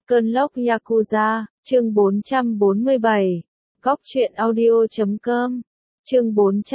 Cơn lốc Yakuza, chương 447. Góc truyện audio.com. Chương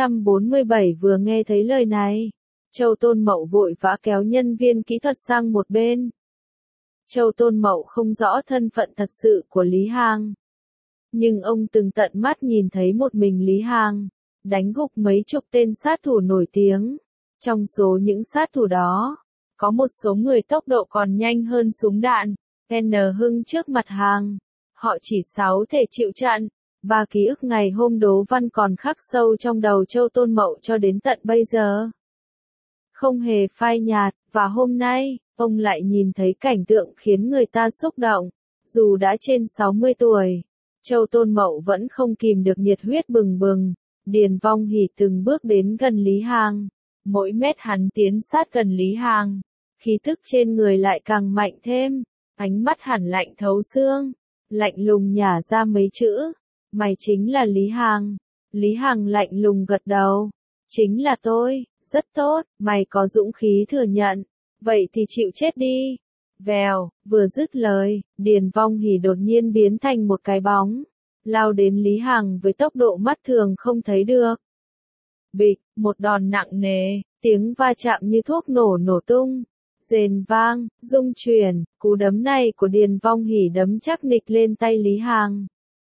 447 vừa nghe thấy lời này, Châu Tôn Mậu vội vã kéo nhân viên kỹ thuật sang một bên. Châu Tôn Mậu không rõ thân phận thật sự của Lý Hàng, nhưng ông từng tận mắt nhìn thấy một mình Lý Hàng đánh gục mấy chục tên sát thủ nổi tiếng. Trong số những sát thủ đó, có một số người tốc độ còn nhanh hơn súng đạn. N Hưng trước mặt Hàng, họ chỉ 6 thể chịu trận. Ba ký ức ngày hôm đố văn còn khắc sâu trong đầu Châu Tôn Mậu cho đến tận bây giờ, không hề phai nhạt, và hôm nay, ông lại nhìn thấy cảnh tượng khiến người ta xúc động. Dù đã trên 60 tuổi, Châu Tôn Mậu vẫn không kìm được nhiệt huyết bừng bừng. Điền Vong Hỉ từng bước đến gần Lý Hàng. Mỗi mét hắn tiến sát gần Lý Hàng, khí tức trên người lại càng mạnh thêm. Ánh mắt hẳn lạnh thấu xương, lạnh lùng nhả ra mấy chữ: mày chính là Lý Hàng. Lý Hàng lạnh lùng gật đầu: chính là tôi. Rất tốt, mày có dũng khí thừa nhận, vậy thì chịu chết đi. Vèo, vừa dứt lời, Điền Vong Hỉ đột nhiên biến thành một cái bóng, lao đến Lý Hàng với tốc độ mắt thường không thấy được. Bịch, một đòn nặng nề, tiếng va chạm như thuốc nổ nổ tung. Rền vang, rung chuyển, cú đấm này của Điền Vong Hỉ đấm chắc nịch lên tay Lý Hàng.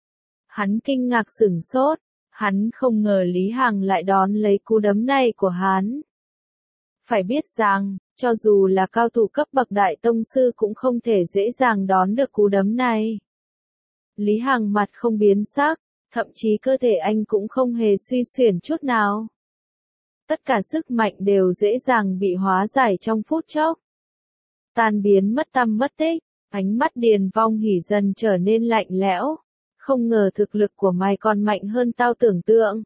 Hắn kinh ngạc sửng sốt, hắn không ngờ Lý Hàng lại đón lấy cú đấm này của hắn. Phải biết rằng, cho dù là cao thủ cấp bậc đại tông sư cũng không thể dễ dàng đón được cú đấm này. Lý Hàng mặt không biến sắc, thậm chí cơ thể anh cũng không hề suy xuyển chút nào. Tất cả sức mạnh đều dễ dàng bị hóa giải trong phút chốc, tan biến mất tăm mất tích. Ánh mắt Điền Vong Hỉ dần trở nên lạnh lẽo. Không ngờ thực lực của mày còn mạnh hơn tao tưởng tượng.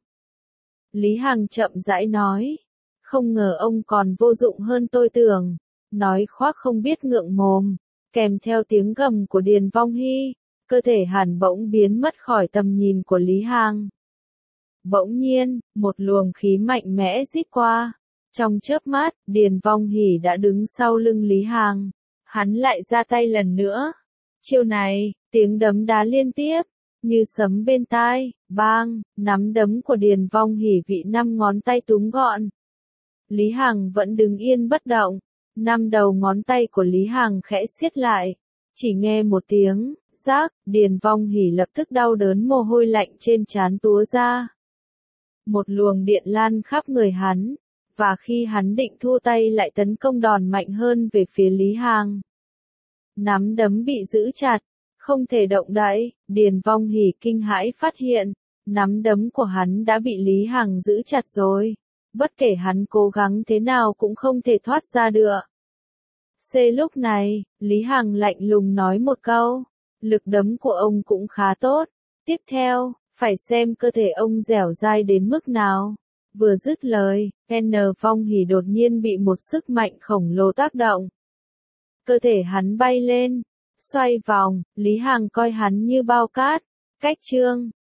Lý Hàng chậm rãi nói. Không ngờ ông còn vô dụng hơn tôi tưởng. Nói khoác không biết ngượng mồm. Kèm theo tiếng gầm của Điền Vong Hỉ, cơ thể hắn bỗng biến mất khỏi tầm nhìn của Lý Hàng. Bỗng nhiên, một luồng khí mạnh mẽ rít qua. Trong chớp mắt, Điền Vong Hỉ đã đứng sau lưng Lý Hàng. Hắn lại ra tay lần nữa. Chiêu này, tiếng đấm đá liên tiếp, như sấm bên tai. Bang, nắm đấm của Điền Vong Hỉ vị 5 ngón tay túm gọn. Lý Hàng vẫn đứng yên bất động. 5 đầu ngón tay của Lý Hàng khẽ siết lại. Chỉ nghe một tiếng rác, Điền Vong Hỉ lập tức đau đớn, mồ hôi lạnh trên trán túa ra. Một luồng điện lan khắp người hắn, và khi hắn định thua tay lại tấn công đòn mạnh hơn về phía Lý Hàng. Nắm đấm bị giữ chặt, không thể động đậy. Điền Vong Hỉ kinh hãi phát hiện, nắm đấm của hắn đã bị Lý Hàng giữ chặt rồi. Bất kể hắn cố gắng thế nào cũng không thể thoát ra được. Lúc này, Lý Hàng lạnh lùng nói một câu. Lực đấm của ông cũng khá tốt. Tiếp theo, phải xem cơ thể ông dẻo dai đến mức nào. Vừa dứt lời, N Vong Hỉ đột nhiên bị một sức mạnh khổng lồ tác động. Cơ thể hắn bay lên, xoay vòng. Lý Hàng coi hắn như bao cát. Cách chương